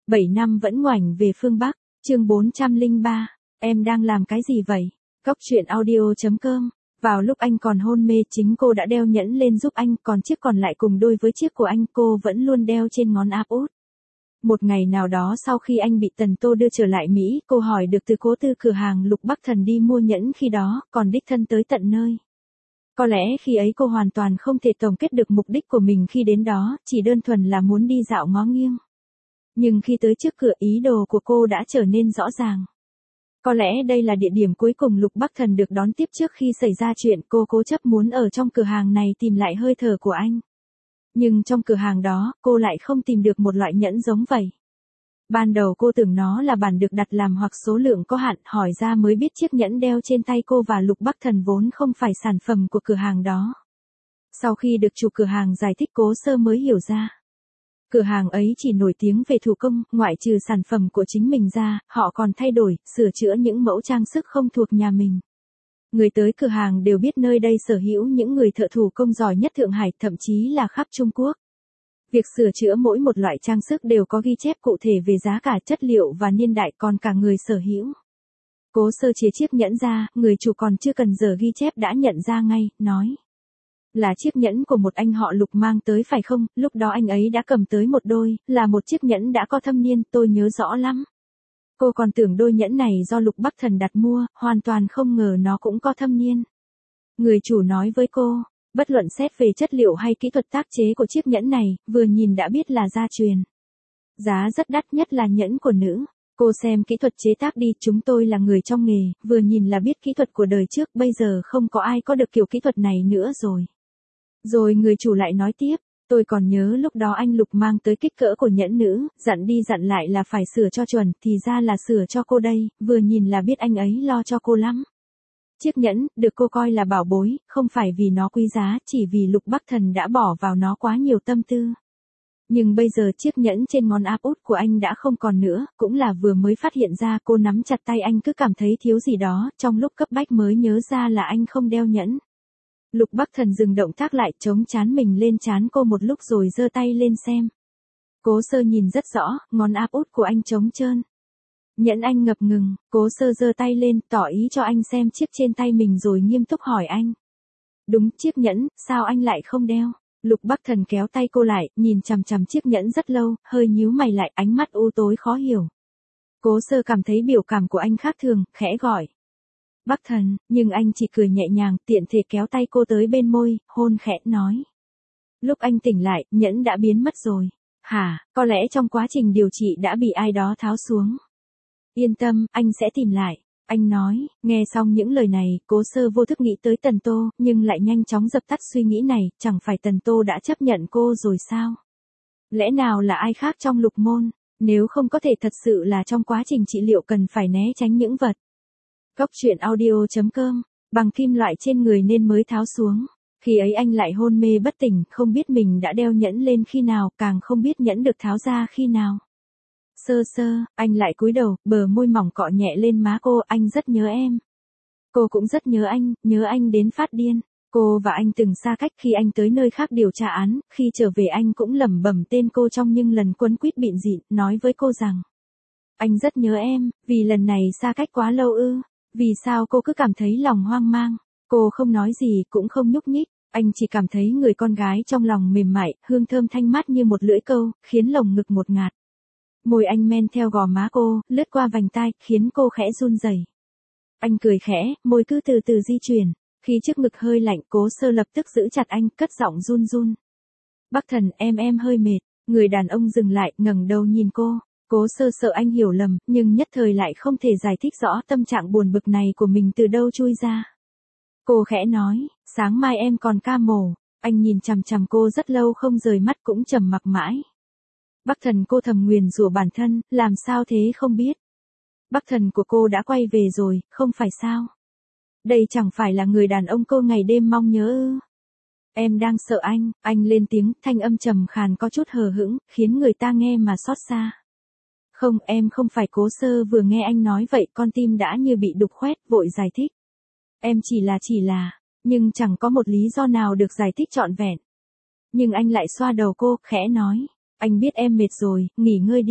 7 năm vẫn ngoảnh về phương Bắc, chương 403, em đang làm cái gì vậy? Cóc truyện audio.com. Vào lúc anh còn hôn mê chính cô đã đeo nhẫn lên giúp anh, còn chiếc còn lại cùng đôi với chiếc của anh cô vẫn luôn đeo trên ngón áp út. Một ngày nào đó sau khi anh bị Tần Tô đưa trở lại Mỹ, cô hỏi được từ cố tư cửa hàng Lục Bắc Thần đi mua nhẫn khi đó, còn đích thân tới tận nơi. Có lẽ khi ấy cô hoàn toàn không thể tổng kết được mục đích của mình khi đến đó, chỉ đơn thuần là muốn đi dạo ngó nghiêng. Nhưng khi tới trước cửa ý đồ của cô đã trở nên rõ ràng. Có lẽ đây là địa điểm cuối cùng Lục Bắc Thần được đón tiếp trước khi xảy ra chuyện, cô cố chấp muốn ở trong cửa hàng này tìm lại hơi thở của anh. Nhưng trong cửa hàng đó, cô lại không tìm được một loại nhẫn giống vậy. Ban đầu cô tưởng nó là bản được đặt làm hoặc số lượng có hạn, hỏi ra mới biết chiếc nhẫn đeo trên tay cô và Lục Bắc Thần vốn không phải sản phẩm của cửa hàng đó. Sau khi được chủ cửa hàng giải thích Cố Sơ mới hiểu ra. Cửa hàng ấy chỉ nổi tiếng về thủ công, ngoại trừ sản phẩm của chính mình ra, họ còn thay đổi, sửa chữa những mẫu trang sức không thuộc nhà mình. Người tới cửa hàng đều biết nơi đây sở hữu những người thợ thủ công giỏi nhất Thượng Hải, thậm chí là khắp Trung Quốc. Việc sửa chữa mỗi một loại trang sức đều có ghi chép cụ thể về giá cả, chất liệu và niên đại, còn cả người sở hữu. Cố Sơ chia chiếc nhẫn ra, người chủ còn chưa cần giờ ghi chép đã nhận ra ngay, nói. Là chiếc nhẫn của một anh họ Lục mang tới phải không? Lúc đó anh ấy đã cầm tới một đôi, là một chiếc nhẫn đã có thâm niên, tôi nhớ rõ lắm. Cô còn tưởng đôi nhẫn này do Lục Bắc Thần đặt mua, hoàn toàn không ngờ nó cũng có thâm niên. Người chủ nói với cô, bất luận xét về chất liệu hay kỹ thuật tác chế của chiếc nhẫn này, vừa nhìn đã biết là gia truyền. Giá rất đắt, nhất là nhẫn của nữ. Cô xem kỹ thuật chế tác đi, chúng tôi là người trong nghề, vừa nhìn là biết kỹ thuật của đời trước, bây giờ không có ai có được kiểu kỹ thuật này nữa rồi. Rồi người chủ lại nói tiếp, tôi còn nhớ lúc đó anh Lục mang tới kích cỡ của nhẫn nữ, dặn đi dặn lại là phải sửa cho chuẩn, thì ra là sửa cho cô đây, vừa nhìn là biết anh ấy lo cho cô lắm. Chiếc nhẫn, được cô coi là bảo bối, không phải vì nó quý giá, chỉ vì Lục Bắc Thần đã bỏ vào nó quá nhiều tâm tư. Nhưng bây giờ chiếc nhẫn trên ngón áp út của anh đã không còn nữa, cũng là vừa mới phát hiện ra. Cô nắm chặt tay anh cứ cảm thấy thiếu gì đó, trong lúc cấp bách mới nhớ ra là anh không đeo nhẫn. Lục Bắc Thần dừng động tác lại, chống trán mình lên trán cô một lúc rồi giơ tay lên xem. Cố Sơ nhìn rất rõ, ngón áp út của anh trống trơn. Nhẫn anh ngập ngừng, Cố Sơ giơ tay lên, tỏ ý cho anh xem chiếc trên tay mình rồi nghiêm túc hỏi anh. Đúng, chiếc nhẫn, sao anh lại không đeo? Lục Bắc Thần kéo tay cô lại, nhìn chằm chằm chiếc nhẫn rất lâu, hơi nhíu mày lại, ánh mắt u tối khó hiểu. Cố Sơ cảm thấy biểu cảm của anh khác thường, khẽ gọi. Bắc Thần, nhưng anh chỉ cười nhẹ nhàng, tiện thể kéo tay cô tới bên môi, hôn khẽ nói. Lúc anh tỉnh lại, nhẫn đã biến mất rồi. Hả, có lẽ trong quá trình điều trị đã bị ai đó tháo xuống. Yên tâm, anh sẽ tìm lại. Anh nói, nghe xong những lời này, Cố Sơ vô thức nghĩ tới Tần Tô, nhưng lại nhanh chóng dập tắt suy nghĩ này, chẳng phải Tần Tô đã chấp nhận cô rồi sao? Lẽ nào là ai khác trong Lục môn, nếu không có thể thật sự là trong quá trình trị liệu cần phải né tránh những vật. Cóc truyện audio.com, bằng kim loại trên người nên mới tháo xuống. Khi ấy anh lại hôn mê bất tỉnh, không biết mình đã đeo nhẫn lên khi nào, càng không biết nhẫn được tháo ra khi nào. Sơ, anh lại cúi đầu, bờ môi mỏng cọ nhẹ lên má cô, anh rất nhớ em. Cô cũng rất nhớ anh đến phát điên. Cô và anh từng xa cách, khi anh tới nơi khác điều tra án, khi trở về anh cũng lẩm bẩm tên cô trong những lần quấn quýt bịn dịn, nói với cô rằng. Anh rất nhớ em, vì lần này xa cách quá lâu ư. Vì sao cô cứ cảm thấy lòng hoang mang? Cô không nói gì, cũng không nhúc nhích. Anh chỉ cảm thấy người con gái trong lòng mềm mại, hương thơm thanh mát như một lưỡi câu, khiến lồng ngực một ngạt. Môi anh men theo gò má cô, lướt qua vành tai, khiến cô khẽ run rẩy. Anh cười khẽ, môi cứ từ từ di chuyển. Khi trước ngực hơi lạnh, Cố Sơ lập tức giữ chặt anh, cất giọng run run. Bắc Thần, em hơi mệt. Người đàn ông dừng lại, ngẩng đầu nhìn cô. Cố Sơ sợ anh hiểu lầm, nhưng nhất thời lại không thể giải thích rõ tâm trạng buồn bực này của mình từ đâu chui ra. Cô khẽ nói, sáng mai em còn ca mổ. Anh nhìn chằm chằm cô rất lâu không rời mắt, cũng trầm mặc mãi. Bắc Thần, cô thầm nguyền rủa bản thân, làm sao thế không biết. Bắc Thần của cô đã quay về rồi, không phải sao? Đây chẳng phải là người đàn ông cô ngày đêm mong nhớ ư? Em đang sợ anh lên tiếng, thanh âm trầm khàn có chút hờ hững, khiến người ta nghe mà xót xa. Không, em không phải. Cố Sơ vừa nghe anh nói vậy, con tim đã như bị đục khoét, vội giải thích. Em chỉ là, nhưng chẳng có một lý do nào được giải thích trọn vẹn. Nhưng anh lại xoa đầu cô, khẽ nói, anh biết em mệt rồi, nghỉ ngơi đi.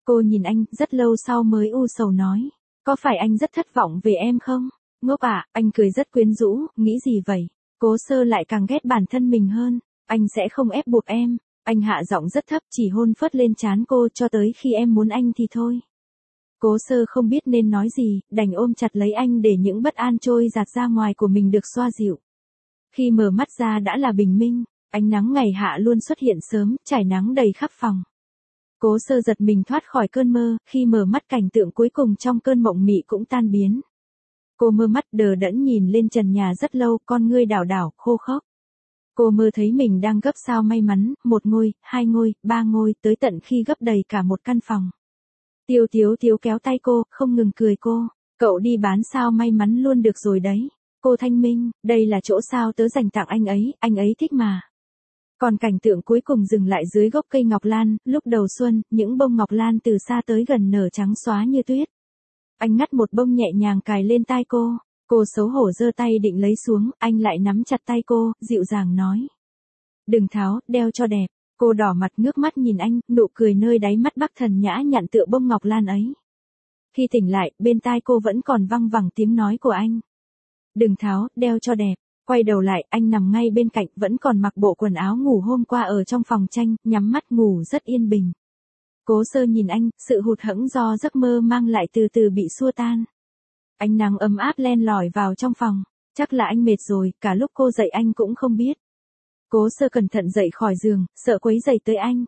Cô nhìn anh, rất lâu sau mới u sầu nói. Có phải anh rất thất vọng về em không? Ngốc à, anh cười rất quyến rũ, nghĩ gì vậy? Cố Sơ lại càng ghét bản thân mình hơn. Anh sẽ không ép buộc em. Anh hạ giọng rất thấp, chỉ hôn phớt lên trán cô cho tới khi em muốn anh thì thôi. Cố Sơ không biết nên nói gì, đành ôm chặt lấy anh để những bất an trôi dạt ra ngoài của mình được xoa dịu. Khi mở mắt ra đã là bình minh, ánh nắng ngày hạ luôn xuất hiện sớm, trải nắng đầy khắp phòng. Cố Sơ giật mình thoát khỏi cơn mơ, khi mở mắt cảnh tượng cuối cùng trong cơn mộng mị cũng tan biến. Cô mơ mắt đờ đẫn nhìn lên trần nhà rất lâu, con ngươi đảo đảo, khô khốc. Cô mơ thấy mình đang gấp sao may mắn, 1 ngôi, 2 ngôi, 3 ngôi, tới tận khi gấp đầy cả một căn phòng. Tiêu Tiếu Tiếu kéo tay cô, không ngừng cười cô. Cậu đi bán sao may mắn luôn được rồi đấy. Cô thanh minh, đây là chỗ sao tớ dành tặng anh ấy thích mà. Còn cảnh tượng cuối cùng dừng lại dưới gốc cây ngọc lan, lúc đầu xuân, những bông ngọc lan từ xa tới gần nở trắng xóa như tuyết. Anh ngắt một bông nhẹ nhàng cài lên tai cô xấu hổ giơ tay định lấy xuống, anh lại nắm chặt tay cô, dịu dàng nói. Đừng tháo, đeo cho đẹp. Cô đỏ mặt ngước mắt nhìn anh, nụ cười nơi đáy mắt Bắc Thần nhã nhặn tựa bông ngọc lan ấy. Khi tỉnh lại, bên tai cô vẫn còn văng vẳng tiếng nói của anh. Đừng tháo, đeo cho đẹp. Quay đầu lại, anh nằm ngay bên cạnh, vẫn còn mặc bộ quần áo ngủ hôm qua ở trong phòng tranh, nhắm mắt ngủ rất yên bình. Cố Sơ nhìn anh, sự hụt hẫng do giấc mơ mang lại từ từ bị xua tan. Ánh nắng ấm áp len lỏi vào trong phòng, chắc là anh mệt rồi, cả lúc cô dậy anh cũng không biết. Cố Sơ cẩn thận dậy khỏi giường, sợ quấy rầy tới anh.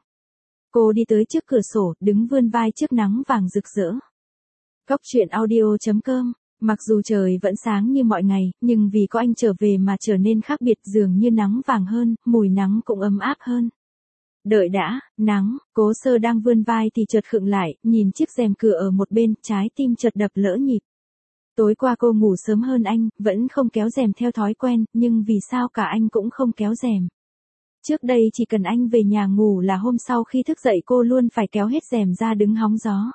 Cô đi tới trước cửa sổ, đứng vươn vai trước nắng vàng rực rỡ. Cốc truyện audio.com. Mặc dù trời vẫn sáng như mọi ngày, nhưng vì có anh trở về mà trở nên khác biệt, dường như nắng vàng hơn, mùi nắng cũng ấm áp hơn. Đợi đã, nắng, Cố Sơ đang vươn vai thì chợt khựng lại, nhìn chiếc rèm cửa ở một bên, trái tim chợt đập lỡ nhịp. Tối qua cô ngủ sớm hơn anh, vẫn không kéo rèm theo thói quen, nhưng vì sao cả anh cũng không kéo rèm. Trước đây chỉ cần anh về nhà ngủ là hôm sau khi thức dậy cô luôn phải kéo hết rèm ra đứng hóng gió.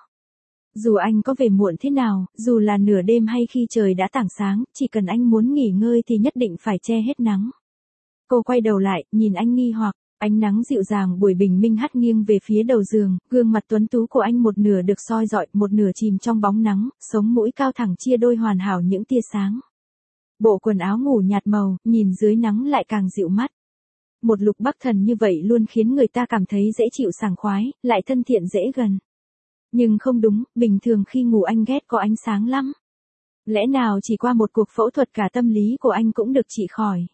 Dù anh có về muộn thế nào, dù là nửa đêm hay khi trời đã tảng sáng, chỉ cần anh muốn nghỉ ngơi thì nhất định phải che hết nắng. Cô quay đầu lại, nhìn anh nghi hoặc, ánh nắng dịu dàng buổi bình minh hắt nghiêng về phía đầu giường, gương mặt tuấn tú của anh một nửa được soi rọi, một nửa chìm trong bóng nắng, sống mũi cao thẳng chia đôi hoàn hảo những tia sáng. Bộ quần áo ngủ nhạt màu, nhìn dưới nắng lại càng dịu mắt. Một lục Bắc Thần như vậy luôn khiến người ta cảm thấy dễ chịu sảng khoái, lại thân thiện dễ gần. Nhưng không đúng, bình thường khi ngủ anh ghét có ánh sáng lắm. Lẽ nào chỉ qua một cuộc phẫu thuật cả tâm lý của anh cũng được trị khỏi.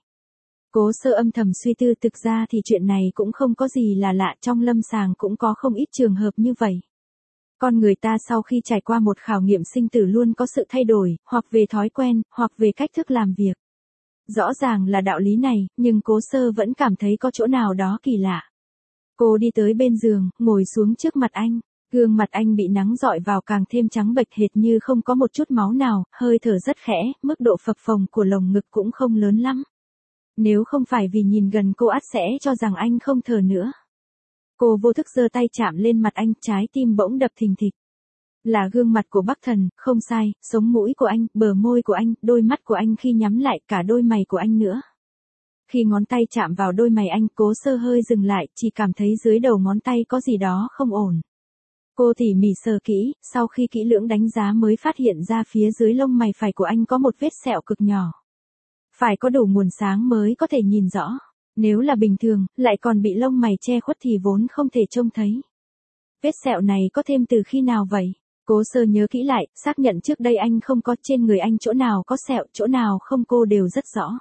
Cố Sơ âm thầm suy tư, thực ra thì chuyện này cũng không có gì là lạ, trong lâm sàng cũng có không ít trường hợp như vậy. Con người ta sau khi trải qua một khảo nghiệm sinh tử luôn có sự thay đổi, hoặc về thói quen, hoặc về cách thức làm việc. Rõ ràng là đạo lý này, nhưng Cố Sơ vẫn cảm thấy có chỗ nào đó kỳ lạ. Cô đi tới bên giường, ngồi xuống trước mặt anh. Gương mặt anh bị nắng rọi vào càng thêm trắng bệch hệt như không có một chút máu nào, hơi thở rất khẽ, mức độ phập phồng của lồng ngực cũng không lớn lắm. Nếu không phải vì nhìn gần cô ắt sẽ cho rằng anh không thở nữa. Cô vô thức giơ tay chạm lên mặt anh, trái tim bỗng đập thình thịch. Là gương mặt của Bắc Thần, không sai, sống mũi của anh, bờ môi của anh, đôi mắt của anh khi nhắm lại, cả đôi mày của anh nữa. Khi ngón tay chạm vào đôi mày anh, Cố Sơ hơi dừng lại, chỉ cảm thấy dưới đầu ngón tay có gì đó không ổn. Cô tỉ mỉ sờ kỹ, sau khi kỹ lưỡng đánh giá mới phát hiện ra phía dưới lông mày phải của anh có một vết sẹo cực nhỏ. Phải có đủ nguồn sáng mới có thể nhìn rõ. Nếu là bình thường, lại còn bị lông mày che khuất thì vốn không thể trông thấy. Vết sẹo này có thêm từ khi nào vậy? Cố Sơ nhớ kỹ lại, xác nhận trước đây anh không có, trên người anh chỗ nào có sẹo, chỗ nào không cô đều rất rõ.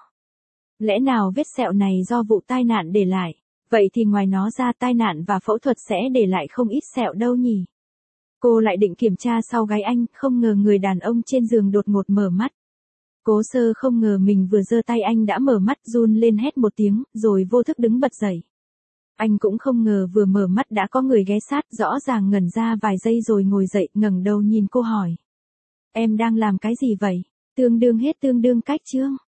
Lẽ nào vết sẹo này do vụ tai nạn để lại? Vậy thì ngoài nó ra tai nạn và phẫu thuật sẽ để lại không ít sẹo đâu nhỉ? Cô lại định kiểm tra sau gáy anh, không ngờ người đàn ông trên giường đột ngột mở mắt. Cố Sơ không ngờ mình vừa giơ tay anh đã mở mắt, run lên hét một tiếng, rồi vô thức đứng bật dậy. Anh cũng không ngờ vừa mở mắt đã có người ghé sát, rõ ràng ngẩn ra vài giây rồi ngồi dậy, ngẩng đầu nhìn cô hỏi. Em đang làm cái gì vậy? Tương đương hết tương đương cách chương.